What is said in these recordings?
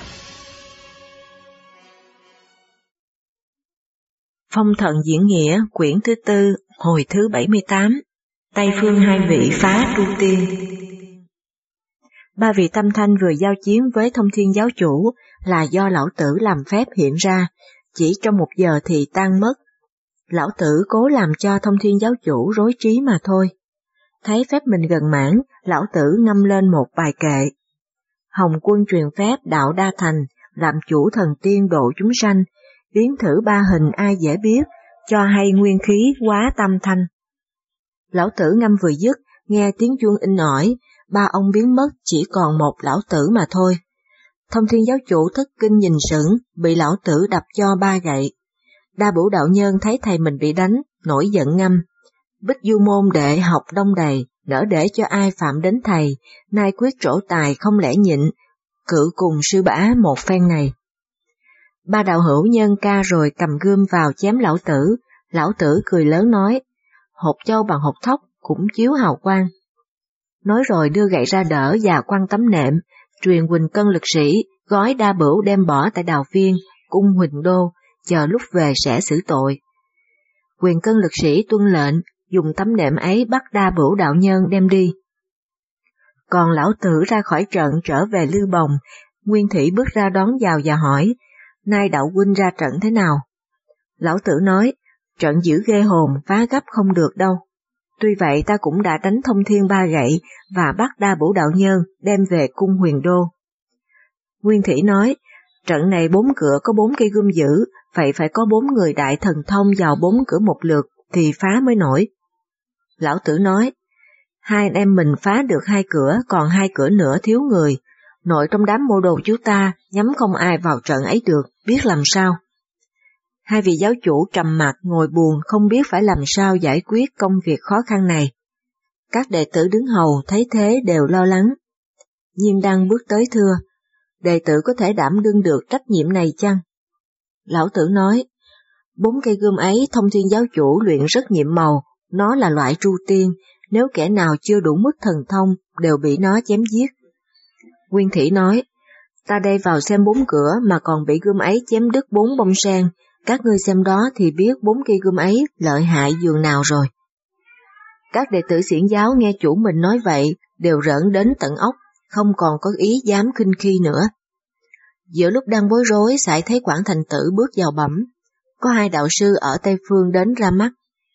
Phong Thần Diễn Nghĩa, quyển thứ 4, hồi thứ 78, Tây Phương hai vị phá Tru Tiên. Ba vị Tâm Thanh vừa giao chiến với Thông Thiên giáo chủ là do lão tử làm phép hiện ra, chỉ trong 1 giờ thì tan mất. Lão tử cố làm cho Thông Thiên giáo chủ rối trí mà thôi. Thấy phép mình gần mãn, lão tử ngâm lên một bài kệ. Hồng quân truyền phép đạo đa thành, làm chủ thần tiên độ chúng sanh, biến thử 3 hình ai dễ biết, cho hay nguyên khí quá tâm thanh. Lão tử ngâm vừa dứt, nghe tiếng chuông inh ỏi, 3 ông biến mất, chỉ còn một lão tử mà thôi. Thông Thiên giáo chủ thất kinh nhìn sững, bị lão tử đập cho 3 gậy. Đa Bửu đạo nhân thấy thầy mình bị đánh, nổi giận ngâm. Bích Du môn đệ học đông đầy, nỡ để cho ai phạm đến thầy, nay quyết trổ tài không lẽ nhịn, cự cùng sư bá một phen này. 3 đạo hữu nhân ca rồi cầm gươm vào chém lão tử cười lớn nói, hột châu bằng hột thóc cũng chiếu hào quang. Nói rồi đưa gậy ra đỡ và quăng tấm nệm, truyền Huỳnh Cân lực sĩ, gói Đa Bửu đem bỏ tại Đào Viên, cung Huỳnh Đô, chờ lúc về sẽ xử tội. Huỳnh Cân lực sĩ tuân lệnh, dùng tấm nệm ấy bắt Đa Bửu đạo nhân đem đi. Còn lão tử ra khỏi trận trở về Lư Bồng, Nguyên Thủy bước ra đón vào và hỏi, nay đạo huynh ra trận thế nào? Lão tử nói, trận dữ ghê hồn, phá gấp không được đâu. Tuy vậy ta cũng đã đánh Thông Thiên 3 gậy và bắt Đa Bửu đạo nhân đem về cung Huyền Đô. Nguyên Thủy nói, trận này 4 cửa có 4 cây gươm giữ, vậy phải có 4 người đại thần thông vào 4 cửa một lượt thì phá mới nổi. Lão tử nói, 2 anh em mình phá được 2 cửa, còn 2 cửa nữa thiếu người. Nội trong đám mô đồ chú ta, nhắm không ai vào trận ấy được, biết làm sao. 2 vị giáo chủ trầm mặt ngồi buồn không biết phải làm sao giải quyết công việc khó khăn này. Các đệ tử đứng hầu thấy thế đều lo lắng. Nhiên Đăng bước tới thưa, đệ tử có thể đảm đương được trách nhiệm này chăng? Lão tử nói, 4 cây gươm ấy Thông Thiên giáo chủ luyện rất nhiệm màu, nó là loại tru tiên, nếu kẻ nào chưa đủ mức thần thông đều bị nó chém giết. Nguyên Thủy nói, ta đây vào xem 4 cửa mà còn bị gươm ấy chém đứt 4 bông sen, các ngươi xem đó thì biết 4 cây gươm ấy lợi hại dường nào rồi. Các đệ tử Xiển giáo nghe chủ mình nói vậy, đều rợn đến tận óc, không còn có ý dám khinh khi nữa. Giữa lúc đang bối rối, sải thấy Quảng Thành Tử bước vào bẩm, có 2 đạo sư ở Tây Phương đến ra mắt.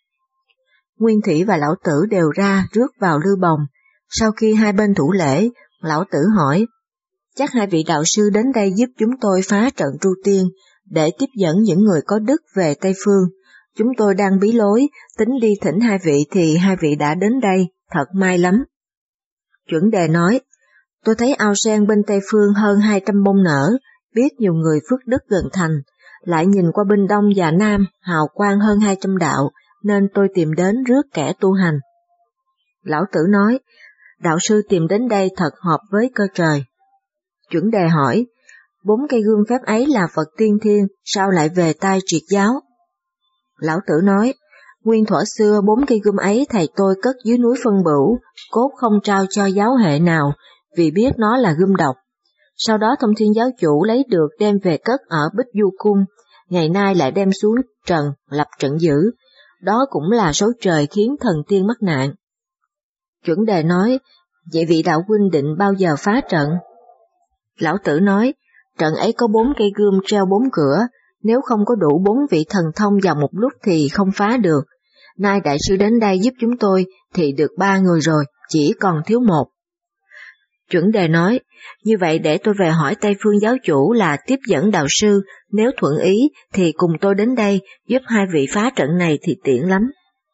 Nguyên Thủy và lão tử đều ra rước vào Lư Bồng, sau khi 2 bên thủ lễ, lão tử hỏi, chắc 2 vị đạo sư đến đây giúp chúng tôi phá trận Tru Tiên, để tiếp dẫn những người có đức về Tây Phương. Chúng tôi đang bí lối, tính đi thỉnh 2 vị thì 2 vị đã đến đây, thật may lắm. Chuẩn đề nói, tôi thấy ao sen bên Tây Phương hơn 200 bông nở, biết nhiều người phước đức gần thành, lại nhìn qua bên Đông và Nam, hào quang hơn 200 đạo, nên tôi tìm đến rước kẻ tu hành. Lão tử nói, đạo sư tìm đến đây thật hợp với cơ trời. Chuẩn đề hỏi, 4 cây gươm phép ấy là Phật tiên thiên, sao lại về tay triệt giáo? Lão tử nói, nguyên thuở xưa 4 cây gươm ấy thầy tôi cất dưới núi Phân Bửu, cốt không trao cho giáo hệ nào, vì biết nó là gươm độc. Sau đó Thông Thiên giáo chủ lấy được đem về cất ở Bích Du cung, ngày nay lại đem xuống trần lập trận giữ, đó cũng là số trời khiến thần tiên mắc nạn. Chuẩn đề nói, vậy vị đạo huynh định bao giờ phá trận? Lão tử nói, trận ấy có 4 cây gươm treo 4 cửa, nếu không có đủ 4 vị thần thông vào một lúc thì không phá được. Nay đại sư đến đây giúp chúng tôi thì được 3 người rồi, chỉ còn thiếu 1. Chuẩn đề nói, như vậy để tôi về hỏi Tây Phương giáo chủ là tiếp dẫn đạo sư, nếu thuận ý thì cùng tôi đến đây giúp 2 vị phá trận này thì tiện lắm.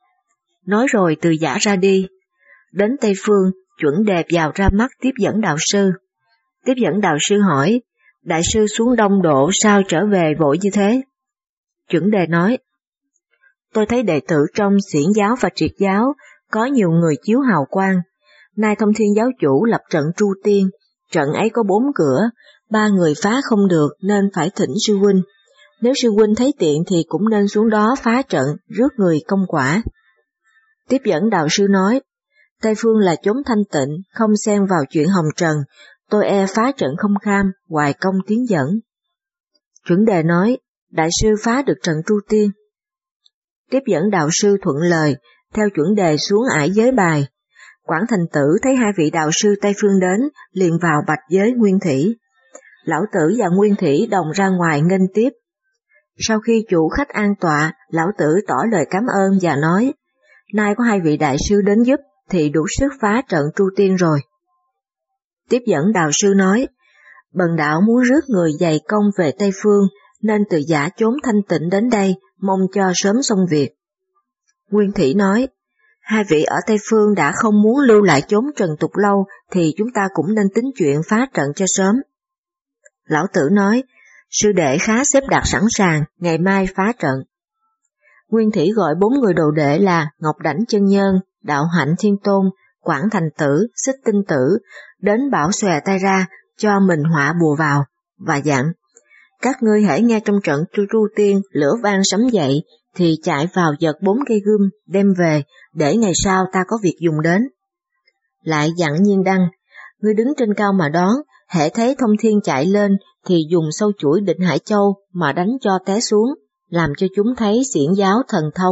Nói rồi từ giả ra đi. Đến Tây Phương, chuẩn đề vào ra mắt tiếp dẫn đạo sư. Tiếp dẫn đạo sư hỏi, đại sư xuống Đông Độ sao trở về vội như thế? Chuẩn đề nói, tôi thấy đệ tử trong Xiển giáo và Triệt giáo có nhiều người chiếu hào quang. Nay Thông Thiên giáo chủ lập trận Tru Tiên, trận ấy có 4 cửa, 3 người phá không được nên phải thỉnh sư huynh. Nếu sư huynh thấy tiện thì cũng nên xuống đó phá trận, rước người công quả. Tiếp dẫn đạo sư nói, Tây Phương là chốn thanh tịnh, không xen vào chuyện hồng trần, tôi e phá trận không kham, hoài công tiến dẫn. Chuẩn đề nói, đại sư phá được trận Tru Tiên. Tiếp dẫn đạo sư thuận lời, theo chuẩn đề xuống ải giới bài. Quảng Thành Tử thấy hai vị đạo sư Tây Phương đến, liền vào bạch giới Nguyên Thủy. Lão Tử và Nguyên Thủy đồng ra ngoài nghênh tiếp. Sau khi chủ khách an tọa, Lão Tử tỏ lời cảm ơn và nói, nay có hai vị đại sư đến giúp thì đủ sức phá trận Tru Tiên rồi. Tiếp dẫn đạo sư nói, bần đạo muốn rước người dày công về Tây Phương, nên từ giả chốn thanh tịnh đến đây, mong cho sớm xong việc. Nguyên Thủy nói, hai vị ở Tây Phương đã không muốn lưu lại chốn trần tục lâu, thì chúng ta cũng nên tính chuyện phá trận cho sớm. Lão Tử nói, sư đệ khá xếp đặt sẵn sàng, ngày mai phá trận. Nguyên Thủy gọi 4 người đồ đệ là Ngọc Đảnh Chân Nhân, Đạo Hạnh Thiên Tôn, Quảng Thành Tử, Xích Tinh Tử, đến bảo xòe tay ra, cho mình họa bùa vào, và dặn, các ngươi hãy nghe trong trận Tru Tiên lửa vang sấm dậy, thì chạy vào giật 4 cây gươm, đem về, để ngày sau ta có việc dùng đến. Lại dặn Nhiên Đăng, ngươi đứng trên cao mà đón, hễ thấy Thông Thiên chạy lên, thì dùng sâu chuỗi Định Hải Châu mà đánh cho té xuống, làm cho chúng thấy xiển giáo thần thông.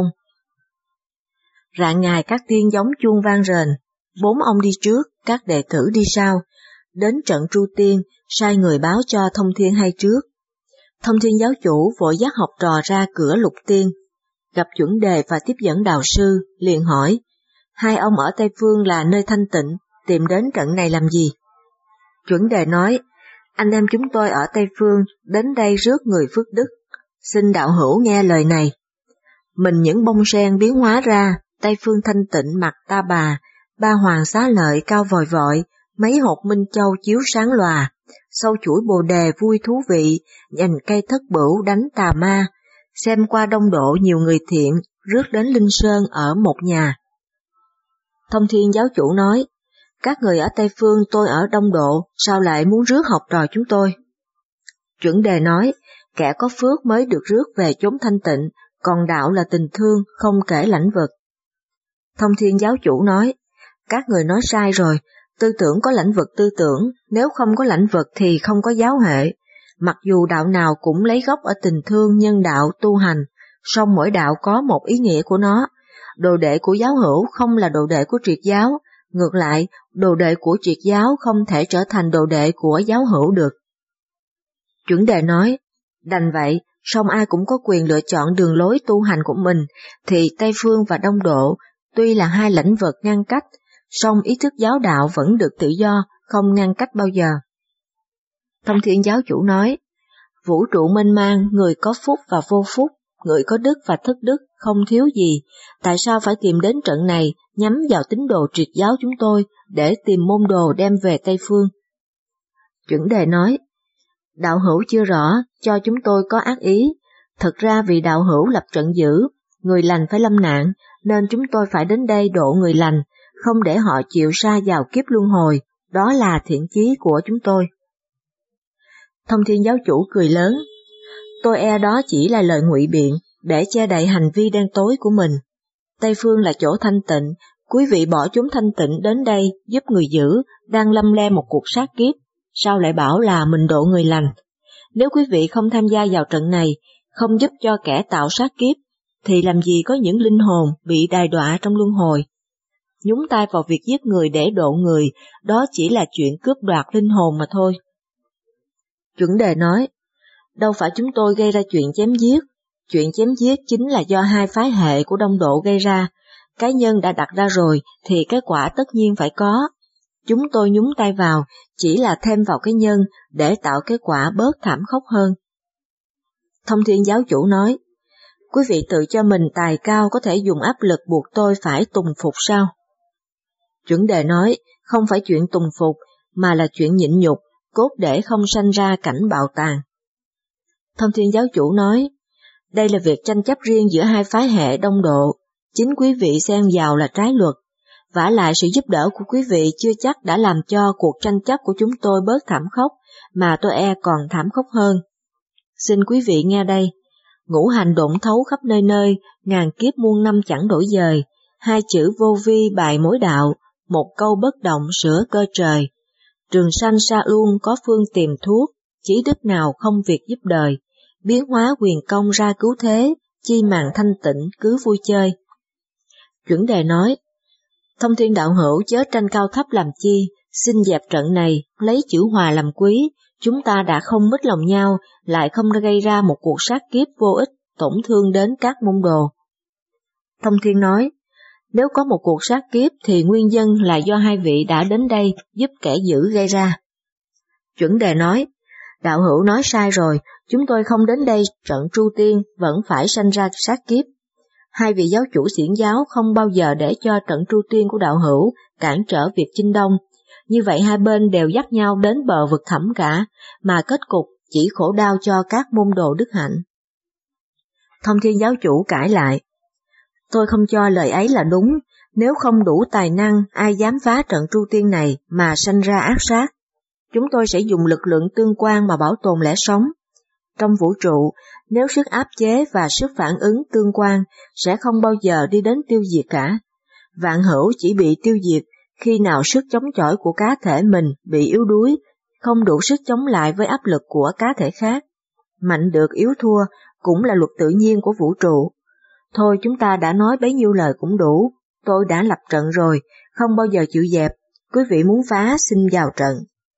Rạng ngày các tiên giống chuông vang rền, 4 ông đi trước, các đệ tử đi sau. Đến trận Tru Tiên, sai người báo cho Thông Thiên hay trước. Thông Thiên giáo chủ vội dắt học trò ra cửa Lục Tiên, gặp chuẩn đề và tiếp dẫn đạo sư, liền hỏi, hai ông ở Tây Phương là nơi thanh tịnh, tìm đến trận này làm gì? Chuẩn đề nói, anh em chúng tôi ở Tây Phương đến đây rước người phước đức, xin đạo hữu nghe lời này. Mình những bông sen biến hóa ra, Tây Phương thanh tịnh mặt ta bà, ba hoàng xá lợi cao vòi vọi, mấy hột minh châu chiếu sáng lòa, sâu chuỗi bồ đề vui thú vị, nhành cây thất bửu đánh tà ma, xem qua đông độ nhiều người thiện, rước đến Linh Sơn ở một nhà. Thông Thiên giáo chủ nói, các người ở Tây Phương tôi ở đông độ, sao lại muốn rước học trò chúng tôi? Chuẩn đề nói, kẻ có phước mới được rước về chốn thanh tịnh, còn đạo là tình thương, không kể lãnh vực. Thông Thiên giáo chủ nói, các người nói sai rồi, tư tưởng có lãnh vực tư tưởng, nếu không có lãnh vực thì không có giáo hệ. Mặc dù đạo nào cũng lấy gốc ở tình thương nhân đạo tu hành, song mỗi đạo có một ý nghĩa của nó. Đồ đệ của giáo hữu không là đồ đệ của triệt giáo, ngược lại, đồ đệ của triệt giáo không thể trở thành đồ đệ của giáo hữu được. Chuẩn đề nói, đành vậy, song ai cũng có quyền lựa chọn đường lối tu hành của mình, thì Tây Phương và Đông Độ, tuy là hai lãnh vực ngăn cách, song ý thức giáo đạo vẫn được tự do, không ngăn cách bao giờ. Thông Thiên giáo chủ nói, vũ trụ mênh mang, người có phúc và vô phúc, người có đức và thất đức, không thiếu gì, tại sao phải tìm đến trận này nhắm vào tín đồ triệt giáo chúng tôi để tìm môn đồ đem về Tây Phương? Chuẩn đề nói, đạo hữu chưa rõ, cho chúng tôi có ác ý, thật ra vì đạo hữu lập trận dữ, người lành phải lâm nạn, nên chúng tôi phải đến đây độ người lành, không để họ chịu sa vào kiếp luân hồi, đó là thiện chí của chúng tôi. Thông Thiên giáo chủ cười lớn, tôi e đó chỉ là lời ngụy biện, để che đậy hành vi đen tối của mình. Tây Phương là chỗ thanh tịnh, quý vị bỏ chúng thanh tịnh đến đây giúp người dữ, đang lâm le một cuộc sát kiếp, sao lại bảo là mình độ người lành? Nếu quý vị không tham gia vào trận này, không giúp cho kẻ tạo sát kiếp, thì làm gì có những linh hồn bị đày đọa trong luân hồi? Nhúng tay vào việc giết người để độ người, đó chỉ là chuyện cướp đoạt linh hồn mà thôi. Chuẩn đề nói, đâu phải chúng tôi gây ra chuyện chém giết chính là do hai phái hệ của Đông Độ gây ra, cái nhân đã đặt ra rồi thì cái quả tất nhiên phải có. Chúng tôi nhúng tay vào chỉ là thêm vào cái nhân để tạo cái quả bớt thảm khốc hơn. Thông Thiên giáo chủ nói, quý vị tự cho mình tài cao có thể dùng áp lực buộc tôi phải tùng phục sao? Chuẩn đề nói, không phải chuyện tùng phục, mà là chuyện nhịn nhục, cốt để không sanh ra cảnh bạo tàn. Thông Thiên giáo chủ nói, đây là việc tranh chấp riêng giữa hai phái hệ Đông Độ, chính quý vị xen vào là trái luật, vả lại sự giúp đỡ của quý vị chưa chắc đã làm cho cuộc tranh chấp của chúng tôi bớt thảm khốc, mà tôi e còn thảm khốc hơn. Xin quý vị nghe đây, ngũ hành độn thấu khắp nơi nơi, ngàn kiếp muôn năm chẳng đổi dời, hai chữ vô vi bài mối đạo, một câu bất động sửa cơ trời. Trường sanh xa luôn có phương tìm thuốc, chí đức nào không việc giúp đời, biến hóa quyền công ra cứu thế, chi màng thanh tịnh cứ vui chơi. Chuẩn đề nói, Thông Thiên đạo hữu chớ tranh cao thấp làm chi, xin dẹp trận này, lấy chữ hòa làm quý, chúng ta đã không mít lòng nhau, lại không gây ra một cuộc sát kiếp vô ích, tổn thương đến các môn đồ. Thông Thiên nói, nếu có một cuộc sát kiếp thì nguyên nhân là do hai vị đã đến đây giúp kẻ dữ gây ra. Chuẩn đề nói, đạo hữu nói sai rồi, chúng tôi không đến đây trận tru tiên vẫn phải sanh ra sát kiếp. Hai vị giáo chủ xiển giáo không bao giờ để cho trận tru tiên của đạo hữu cản trở việc chinh đông. Như vậy hai bên đều dắt nhau đến bờ vực thẳm cả, mà kết cục chỉ khổ đau cho các môn đồ đức hạnh. Thông Thiên giáo chủ cãi lại, tôi không cho lời ấy là đúng, nếu không đủ tài năng ai dám phá trận tru tiên này mà sanh ra ác sát. Chúng tôi sẽ dùng lực lượng tương quan mà bảo tồn lẽ sống. Trong vũ trụ, nếu sức áp chế và sức phản ứng tương quan sẽ không bao giờ đi đến tiêu diệt cả. Vạn hữu chỉ bị tiêu diệt khi nào sức chống chọi của cá thể mình bị yếu đuối, không đủ sức chống lại với áp lực của cá thể khác. Mạnh được yếu thua cũng là luật tự nhiên của vũ trụ. Thôi chúng ta đã nói bấy nhiêu lời cũng đủ, tôi đã lập trận rồi, không bao giờ chịu dẹp, quý vị muốn phá xin vào trận.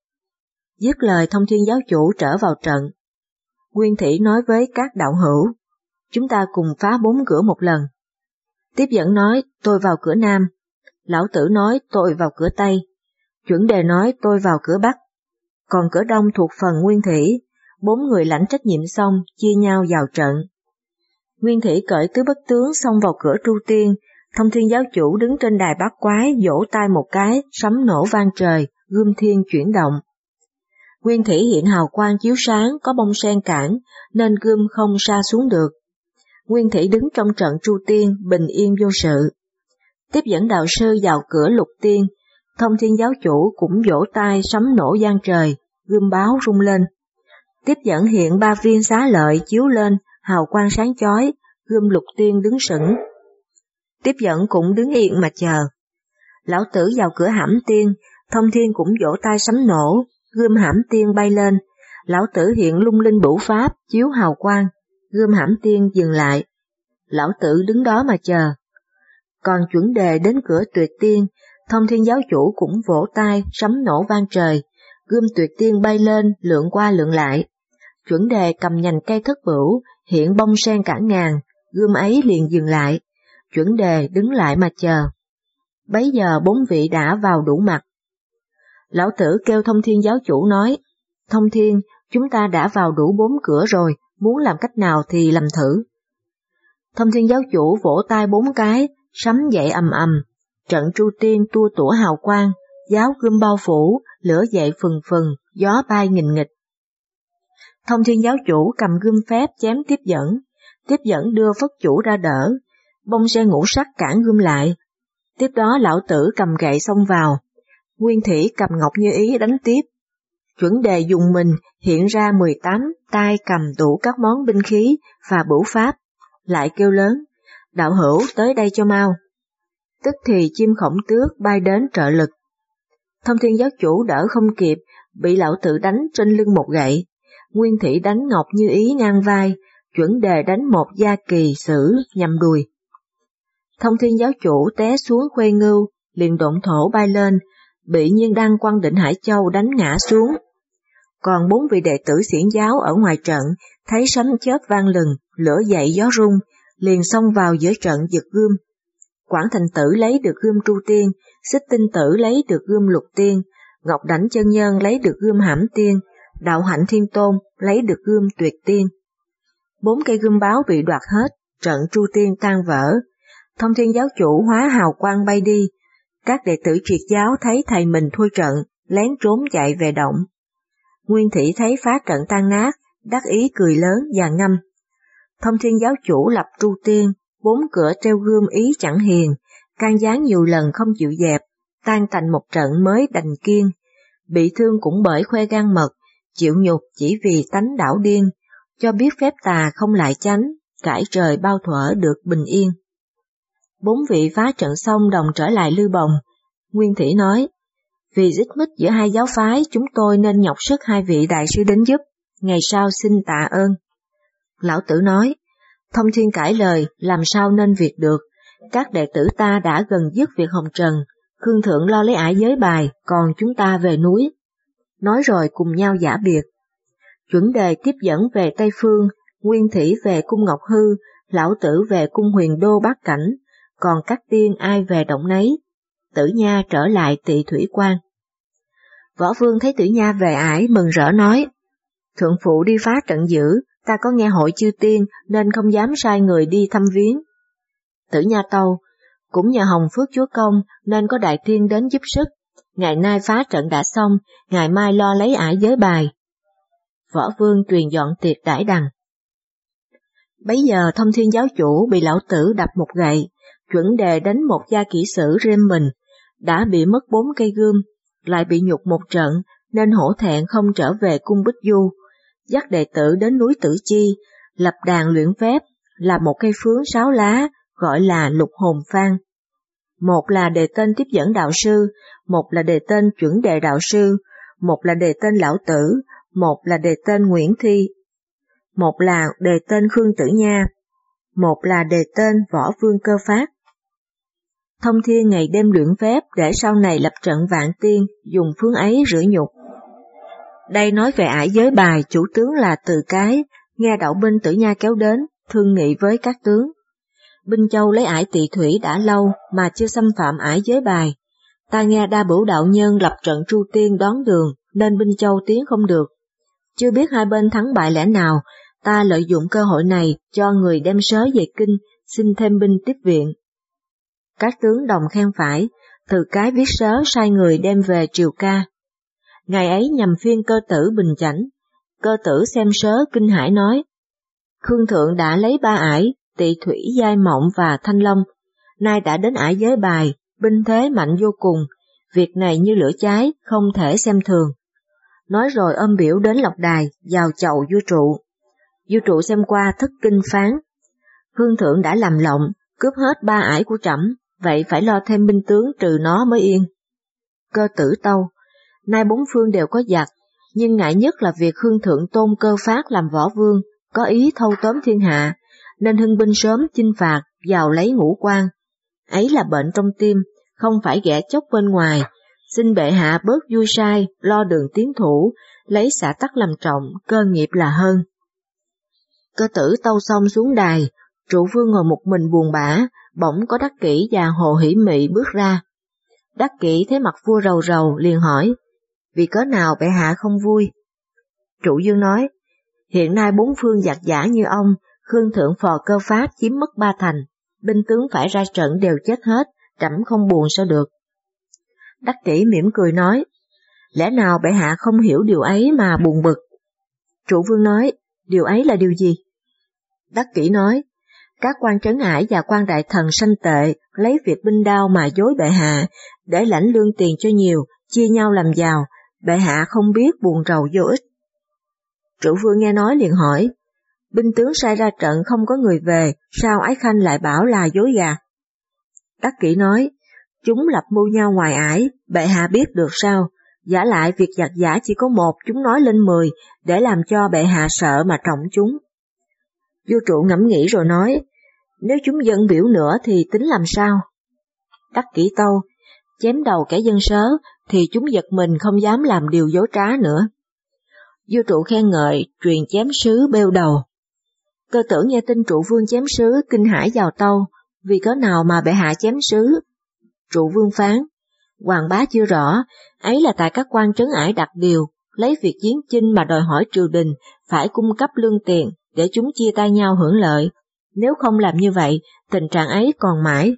Dứt lời Thông Thiên giáo chủ trở vào trận. Nguyên Thủy nói với các đạo hữu, chúng ta cùng phá 4 cửa một lần. Tiếp dẫn nói, tôi vào cửa Nam. Lão Tử nói, tôi vào cửa Tây. Chuẩn Đề nói, tôi vào cửa Bắc. Còn cửa Đông thuộc phần Nguyên Thủy, 4 người lãnh trách nhiệm xong, chia nhau vào trận. Nguyên Thủy cởi tứ bất tướng xông vào cửa tru tiên, Thông Thiên giáo chủ đứng trên đài bát quái vỗ tay một cái, sấm nổ vang trời, gươm thiên chuyển động. Nguyên Thủy hiện hào quang chiếu sáng, có bông sen cản, nên gươm không sa xuống được. Nguyên Thủy đứng trong trận tru tiên, bình yên vô sự. Tiếp dẫn đạo sư vào cửa lục tiên, Thông Thiên giáo chủ cũng vỗ tay sấm nổ vang trời, gươm báo rung lên. Tiếp dẫn hiện 3 viên xá lợi chiếu lên, hào quang sáng chói, gươm lục tiên đứng sững. Tiếp dẫn cũng đứng yên mà chờ. Lão Tử vào cửa hãm tiên, Thông Thiên cũng vỗ tay sấm nổ, gươm hãm tiên bay lên. Lão Tử hiện lung linh bửu pháp, chiếu hào quang, gươm hãm tiên dừng lại. Lão Tử đứng đó mà chờ. Còn Chuẩn Đề đến cửa tuyệt tiên, Thông Thiên giáo chủ cũng vỗ tay sấm nổ vang trời, gươm tuyệt tiên bay lên, lượn qua lượn lại. Chuẩn Đề cầm nhành cây thất bửu, hiện bông sen cả ngàn, gươm ấy liền dừng lại. Chuẩn Đề đứng lại mà chờ. Bấy giờ 4 vị đã vào đủ mặt. Lão Tử kêu Thông Thiên giáo chủ nói, Thông Thiên, chúng ta đã vào đủ 4 cửa rồi, muốn làm cách nào thì làm thử. Thông Thiên giáo chủ vỗ tay 4 cái, sấm dậy ầm ầm, trận tru tiên tua tủa hào quang, giáo gươm bao phủ, lửa dậy phừng phừng, gió bay nghìn nghịch. Thông Thiên giáo chủ cầm gươm phép chém tiếp dẫn đưa Phất chủ ra đỡ, bông sen ngũ sắc cản gươm lại. Tiếp đó Lão Tử cầm gậy xông vào, Nguyên Thủy cầm ngọc như ý đánh tiếp. Chuẩn Đề dùng mình hiện ra 18 tay cầm đủ các món binh khí và bửu pháp, lại kêu lớn, đạo hữu tới đây cho mau. Tức thì chim khổng tước bay đến trợ lực. Thông Thiên giáo chủ đỡ không kịp, bị Lão Tử đánh trên lưng một gậy. Nguyên Thủy đánh ngọc như ý ngang vai, Chuẩn Đề đánh một gia kỳ sử nhằm đùi. Thông Thiên giáo chủ té xuống khuê ngưu, liền độn thổ bay lên, bị Nhiên Đăng Quang Định Hải Châu đánh ngã xuống. Còn 4 vị đệ tử xiển giáo ở ngoài trận, thấy sấm chớp vang lừng, lửa dậy gió rung, liền xông vào giữa trận giật gươm. Quảng Thành Tử lấy được gươm tru tiên, Xích Tinh Tử lấy được gươm lục tiên, Ngọc Đảnh Chân Nhân lấy được gươm hãm tiên, Đạo Hạnh Thiên Tôn lấy được gươm tuyệt tiên. 4 cây gươm báo bị đoạt hết, trận tru tiên tan vỡ. Thông Thiên giáo chủ hóa hào quang bay đi. Các đệ tử triệt giáo thấy thầy mình thua trận, lén trốn chạy về động. Nguyên Thủy thấy phá trận tan nát, đắc ý cười lớn và ngâm. Thông Thiên giáo chủ lập tru tiên, 4 cửa treo gươm ý chẳng hiền, can gián nhiều lần không chịu dẹp, tan thành một trận mới đành kiên. Bị thương cũng bởi khoe gan mật, chịu nhục chỉ vì tánh đảo điên, cho biết phép tà không lại chánh, cải trời bao thuở được bình yên. 4 vị phá trận xong đồng trở lại Lư Bồng. Nguyên Thủy nói, Vì xích mích giữa hai giáo phái, chúng tôi nên nhọc sức hai vị đại sư đến giúp, ngày sau xin tạ ơn. Lão Tử nói, Thông Thiên cãi lời, làm sao nên việc được, các đệ tử ta đã gần dứt việc hồng trần, Khương Thượng lo lấy ải giới bài, còn chúng ta về núi. Nói rồi cùng nhau giã biệt. Chuẩn Đề tiếp dẫn về Tây Phương, Nguyên Thủy về cung Ngọc Hư, Lão Tử về cung Huyền Đô Bát Cảnh, còn các tiên ai về động nấy. Tử Nha trở lại Tỵ Thủy Quan. Võ Vương thấy Tử Nha về ải mừng rỡ nói, Thượng phụ đi phá trận dữ, ta có nghe hội chư tiên nên không dám sai người đi thăm viếng. Tử Nha tâu, cũng nhờ Hồng Phước Chúa Công nên có đại tiên đến giúp sức, ngày nay phá trận đã xong, ngày mai lo lấy ải giới bài. Võ Vương truyền dọn tiệc đãi đằng. Bấy giờ Thông Thiên giáo chủ bị Lão Tử đập một gậy, Chuẩn Đề đánh một gia kỹ sử rêm mình, đã bị mất 4 cây gươm, lại bị nhục một trận nên hổ thẹn không trở về cung Bích Du, dắt đệ tử đến núi Tử Chi, lập đàn luyện phép, làm một cây phướng 6 lá, gọi là Lục Hồn Phan. Một là đề tên tiếp dẫn đạo sư, một là đề tên Chuẩn Đề đạo sư, một là đề tên Lão Tử, một là đề tên Nguyễn Thi, một là đề tên Khương Tử Nha, một là đề tên Võ Vương Cơ Phát. Thông Thiên ngày đêm luyện phép để sau này lập trận vạn tiên, dùng phương ấy rửa nhục. Đây nói về ải giới bài, chủ tướng là Từ Cái, nghe đạo binh Tử Nha kéo đến, thương nghị với các tướng. Binh Châu lấy ải Tỵ Thủy đã lâu mà chưa xâm phạm ải giới bài. Ta nghe Đa Bửu đạo nhân lập trận tru tiên đón đường, nên Binh Châu tiến không được. Chưa biết hai bên thắng bại lẽ nào, ta lợi dụng cơ hội này cho người đem sớ về kinh, xin thêm binh tiếp viện. Các tướng đồng khen phải, Từ Cái viết sớ sai người đem về triều ca. Ngày ấy nhằm phiên Cơ Tử bình chảnh, Cơ Tử xem sớ kinh hãi nói, Khương Thượng đã lấy 3 ải, Tỵ Thủy, Giai Mộng và Thanh Long, nay đã đến ải giới bài, binh thế mạnh vô cùng, việc này như lửa cháy, không thể xem thường. Nói rồi ôm biểu đến lộc đài, vào chầu vua trụ. Vua trụ xem qua thất kinh phán, Khương Thượng đã làm lộng, cướp hết 3 ải của trẫm, vậy phải lo thêm binh tướng trừ nó mới yên. Cơ Tử tâu, nay 4 phương đều có giặc, nhưng ngại nhất là việc Khương Thượng tôn Cơ Phát làm võ vương, có ý thâu tóm thiên hạ, nên hưng binh sớm chinh phạt, vào lấy Ngũ Quan. Ấy là bệnh trong tim, không phải ghẻ chốc bên ngoài, xin bệ hạ bớt vui sai, lo đường tiến thủ, lấy xã tắc làm trọng, cơ nghiệp là hơn. Cơ Tử tâu xong xuống đài, trụ vương ngồi một mình buồn bã, bỗng có Đắc Kỷ và Hồ Hỷ Mị bước ra. Đắc Kỷ thấy mặt vua rầu rầu, liền hỏi, vì cớ nào bệ hạ không vui? Trụ vương nói, hiện nay 4 phương giặc giả như ông, Khương Thượng phò Cơ Phát chiếm mất 3 thành, binh tướng phải ra trận đều chết hết, trẫm không buồn sao được. Đắc Kỷ mỉm cười nói, lẽ nào bệ hạ không hiểu điều ấy mà buồn bực? Trụ vương nói, điều ấy là điều gì? Đắc Kỷ nói, các quan trấn ải và quan đại thần sanh tệ lấy việc binh đao mà dối bệ hạ, để lãnh lương tiền cho nhiều, chia nhau làm giàu, bệ hạ không biết buồn rầu vô ích. Trụ vương nghe nói liền hỏi, binh tướng sai ra trận không có người về, sao Ái Khanh lại bảo là dối gạt? Đắc Kỷ nói, chúng lập mưu nhau ngoài ải, bệ hạ biết được sao, giả lại việc giặc giả chỉ có một, chúng nói lên 10, để làm cho bệ hạ sợ mà trọng chúng. Vua Trụ ngẫm nghĩ rồi nói, nếu chúng dân biểu nữa thì tính làm sao? Đắc Kỷ tâu, chém đầu kẻ dân sớ, thì chúng giật mình không dám làm điều dối trá nữa. Vua Trụ khen ngợi, truyền chém sứ bêu đầu. Cơ Tử nghe tin Trụ vương chém sứ, kinh hãi vào tâu, vì cớ nào mà bệ hạ chém sứ? Trụ vương phán, hoàng bá chưa rõ, ấy là tại các quan trấn ải đặt điều, lấy việc chiến chinh mà đòi hỏi triều đình, phải cung cấp lương tiền, để chúng chia tay nhau hưởng lợi, nếu không làm như vậy, tình trạng ấy còn mãi.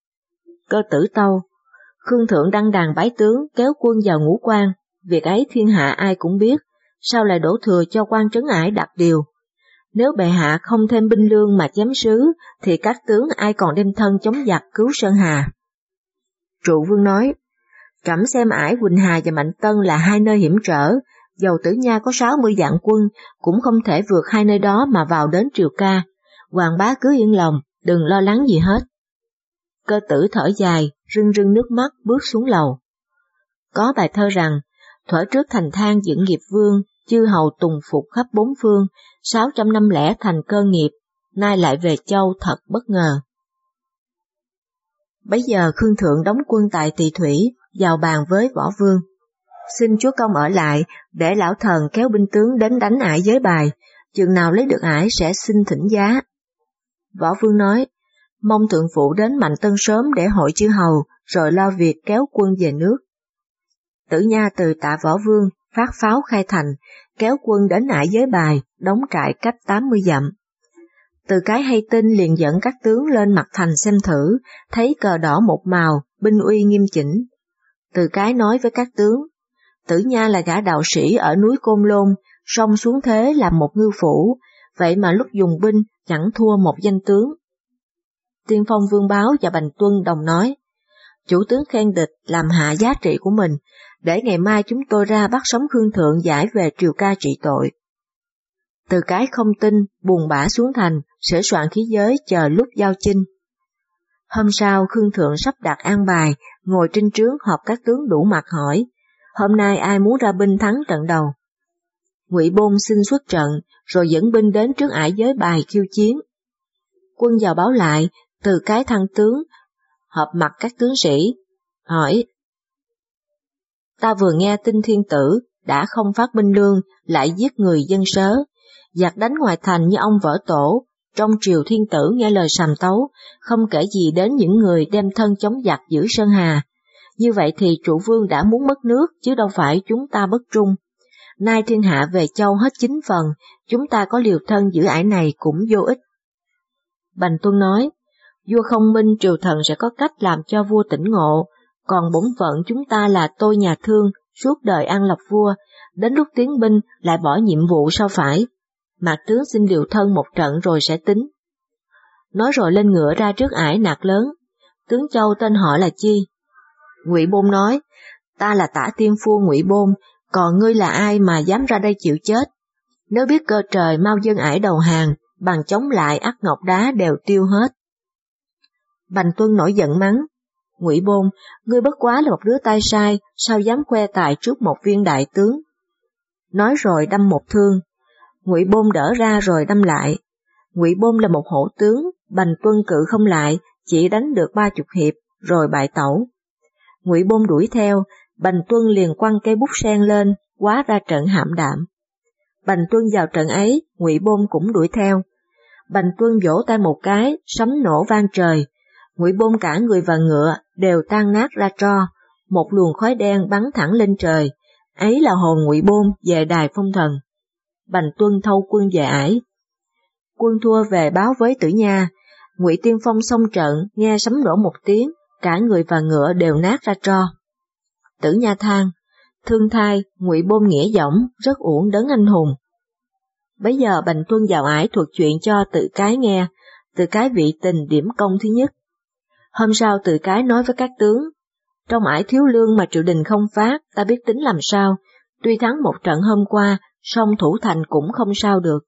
Cơ Tử tâu, Khương Thượng đăng đàn bái tướng, kéo quân vào Ngũ Quan, việc ấy thiên hạ ai cũng biết, sao lại đổ thừa cho quan trấn ải đặt điều? Nếu bệ hạ không thêm binh lương mà chém sứ, thì các tướng ai còn đem thân chống giặc cứu Sơn Hà? Trụ vương nói, trẫm xem ải Quỳnh Hà và Mạnh Tân là 2 nơi hiểm trở, dầu Tử Nha có 60 vạn quân, cũng không thể vượt 2 nơi đó mà vào đến triều ca. Hoàng bá cứ yên lòng, đừng lo lắng gì hết. Cơ Tử thở dài, rưng rưng nước mắt bước xuống lầu. Có bài thơ rằng, thuở trước thành thang dựng nghiệp vương, chư hầu tùng phục khắp bốn phương, 600 năm lẻ thành cơ nghiệp, nay lại về châu thật bất ngờ. Bấy giờ Khương Thượng đóng quân tại Tỳ Thủy, vào bàn với Võ Vương. Xin chúa công ở lại, để lão thần kéo binh tướng đến đánh ải giới bài, chừng nào lấy được ải sẽ xin thỉnh giá. Võ Vương nói, mong thượng phụ đến Mạnh Tân sớm để hội chư hầu, rồi lo việc kéo quân về nước. Tử Nha từ tạ Võ Vương, phát pháo khai thành, kéo quân đến ải giới bài, đóng trại cách 80 dặm. Từ cái hay tin liền dẫn các tướng lên mặt thành xem thử, thấy cờ đỏ một màu, binh uy nghiêm chỉnh. Từ cái nói với các tướng, Tử Nha là gã đạo sĩ ở núi Côn Lôn, song xuống thế làm một ngư phủ, vậy mà lúc dùng binh chẳng thua một danh tướng. Tiên Phong Vương Báo và Bành Tuân đồng nói, chủ tướng khen địch làm hạ giá trị của mình, để ngày mai chúng tôi ra bắt sống Khương Thượng giải về triều ca trị tội. Từ cái không tin, buồn bã xuống thành, sửa soạn khí giới chờ lúc giao chinh. Hôm sau Khương Thượng sắp đặt an bài, ngồi trên trướng họp các tướng đủ mặt hỏi, hôm nay ai muốn ra binh thắng trận đầu. Ngụy Bôn xin xuất trận, rồi dẫn binh đến trước ải giới bài khiêu chiến. Quân vào báo lại, Từ cái thăng tướng, họp mặt các tướng sĩ, hỏi, ta vừa nghe tin thiên tử đã không phát binh lương, lại giết người dân sớ, giặc đánh ngoài thành như ông Võ Tổ, trong triều thiên tử nghe lời sàm tấu, không kể gì đến những người đem thân chống giặc giữ Sơn Hà. Như vậy thì trụ vương đã muốn mất nước, chứ đâu phải chúng ta bất trung. Nay thiên hạ về châu hết 9 phần, chúng ta có liều thân giữ ải này cũng vô ích. Bành Tuân nói, vua không minh triều thần sẽ có cách làm cho vua tỉnh ngộ, còn bổn phận chúng ta là tôi nhà thương, suốt đời an lập vua, đến lúc tiến binh lại bỏ nhiệm vụ sao phải. Mạc tướng xin liều thân một trận rồi sẽ tính. Nói rồi lên ngựa ra trước ải nạt lớn, tướng Châu tên họ là chi? Ngụy Bôn nói, ta là Tả Tiên Phu Ngụy Bôn, còn ngươi là ai mà dám ra đây chịu chết? Nếu biết cơ trời mau dân ải đầu hàng, bằng chống lại ắt ngọc đá đều tiêu hết. Bành Tuân nổi giận mắng, Ngụy Bôn, ngươi bất quá là một đứa tay sai, sao dám khoe tài trước một viên đại tướng? Nói rồi đâm một thương, Ngụy Bôn đỡ ra rồi đâm lại. Ngụy Bôn là một hổ tướng, Bành Tuân cự không lại, chỉ đánh được 30 hiệp, rồi bại tẩu. Ngụy Bôn đuổi theo, Bành Tuân liền quăng cây bút sen lên, hóa ra trận hạm đạm. Bành Tuân vào trận ấy, Ngụy Bôn cũng đuổi theo. Bành Tuân vỗ tay một cái, sấm nổ vang trời. Ngụy Bôn cả người và ngựa đều tan nát ra tro, một luồng khói đen bắn thẳng lên trời. Ấy là hồn Ngụy Bôn về đài phong thần. Bành Tuân thâu quân về ải. Quân thua về báo với Tử Nha. Ngụy Tiên Phong xông trận, nghe sấm nổ một tiếng, cả người và ngựa đều nát ra tro. Tử Nha than, thương thai, Ngụy Bôn nghĩa dõng, rất uổng đấng anh hùng. Bấy giờ Bành Tuân vào ải thuật chuyện cho Tự Cái nghe, Tự Cái vị tình điểm công thứ nhất. Hôm sau Tự Cái nói với các tướng, trong ải thiếu lương mà triều đình không phát, ta biết tính làm sao, tuy thắng một trận hôm qua, song thủ thành cũng không sao được.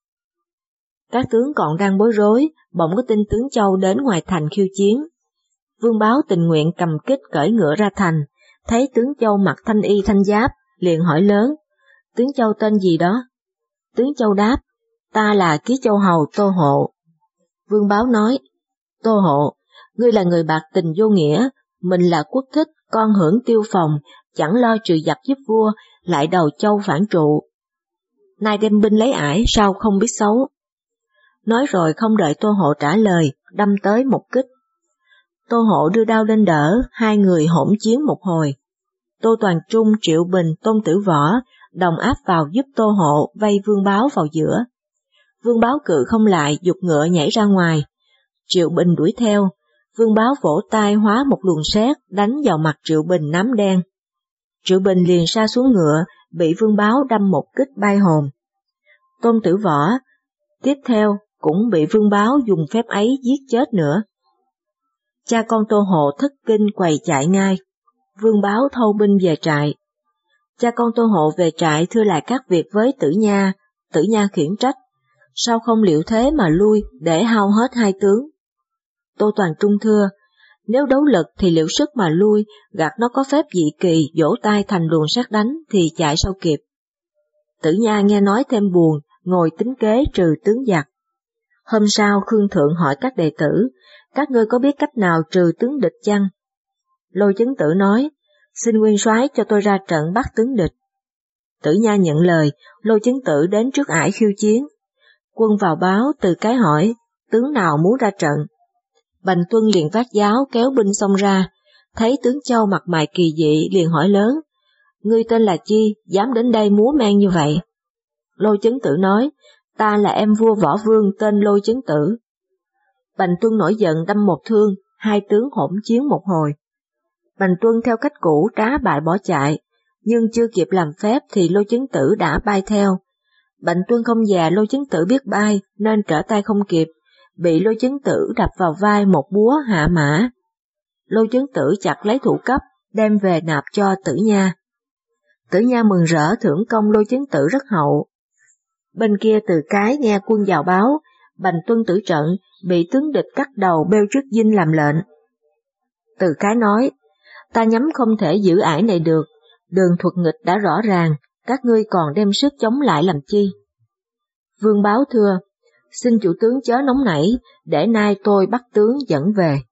Các tướng còn đang bối rối, bỗng có tin tướng Châu đến ngoài thành khiêu chiến. Vương Báo tình nguyện cầm kích cởi ngựa ra thành, thấy tướng Châu mặc thanh y thanh giáp, liền hỏi lớn, tướng Châu tên gì đó? Tướng Châu đáp, ta là Ký Châu Hầu Tô Hộ. Vương Báo nói, Tô Hộ, ngươi là người bạc tình vô nghĩa, mình là quốc thích, con hưởng tiêu phòng, chẳng lo trừ giặc giúp vua, lại đầu châu phản trụ. Nay đem binh lấy ải, sao không biết xấu? Nói rồi không đợi Tô Hộ trả lời, đâm tới một kích. Tô Hộ đưa đao lên đỡ, hai người hỗn chiến một hồi. Tô Toàn Trung, Triệu Bình, Tôn Tử Võ đồng áp vào giúp Tô Hộ vây Vương Báo vào giữa. Vương Báo cự không lại, giục ngựa nhảy ra ngoài. Triệu Bình đuổi theo, Vương Báo vỗ tay hóa một luồng sét đánh vào mặt Triệu Bình nám đen. Triệu Bình liền sa xuống ngựa, bị Vương Báo đâm một kích bay hồn. Tôn Tử Võ tiếp theo cũng bị Vương Báo dùng phép ấy giết chết nữa. Cha con Tô Hộ thất kinh quầy chạy ngay. Vương Báo thâu binh về trại. Cha con Tô Hộ về trại thưa lại các việc với Tử Nha. Tử Nha khiển trách, sao không liệu thế mà lui để hao hết hai tướng? Tô Toàn Trung thưa, Nếu đấu lực thì liệu sức mà lui, gạt nó có phép dị kỳ, vỗ tay thành luồng sát đánh thì chạy sao kịp. Tử Nha nghe nói thêm buồn, ngồi tính kế trừ tướng giặc. Hôm sau Khương Thượng hỏi các đệ tử, các ngươi có biết cách nào trừ tướng địch chăng? Lôi Chấn Tử nói, xin nguyên soái cho tôi ra trận bắt tướng địch. Tử Nha nhận lời, Lôi Chấn Tử đến trước ải khiêu chiến. Quân vào báo, Từ Cái hỏi, tướng nào muốn ra trận? Bành Tuân liền vác giáo kéo binh xông ra, thấy tướng Châu mặt mày kỳ dị liền hỏi lớn, ngươi tên là chi, dám đến đây múa men như vậy? Lôi Chấn Tử nói, ta là em vua Võ Vương tên Lôi Chấn Tử. Bành Tuân nổi giận đâm một thương, hai tướng hỗn chiến một hồi. Bành Tuân theo cách cũ trá bại bỏ chạy, nhưng chưa kịp làm phép thì Lôi Chấn Tử đã bay theo. Bành Tuân không già Lôi Chấn Tử biết bay nên trở tay không kịp, bị Lôi Chấn Tử đập vào vai một búa hạ mã. Lôi Chấn Tử chặt lấy thủ cấp, đem về nạp cho Tử Nha. Tử Nha mừng rỡ thưởng công Lôi Chấn Tử rất hậu. Bên kia Từ Cái nghe quân vào báo, Bành Tuân tử trận, bị tướng địch cắt đầu bêu trước dinh làm lệnh. Từ Cái nói, ta nhắm không thể giữ ải này được, đường thuật nghịch đã rõ ràng, các ngươi còn đem sức chống lại làm chi? Vương báo thưa, xin chủ tướng chớ nóng nảy, để nay tôi bắt tướng dẫn về.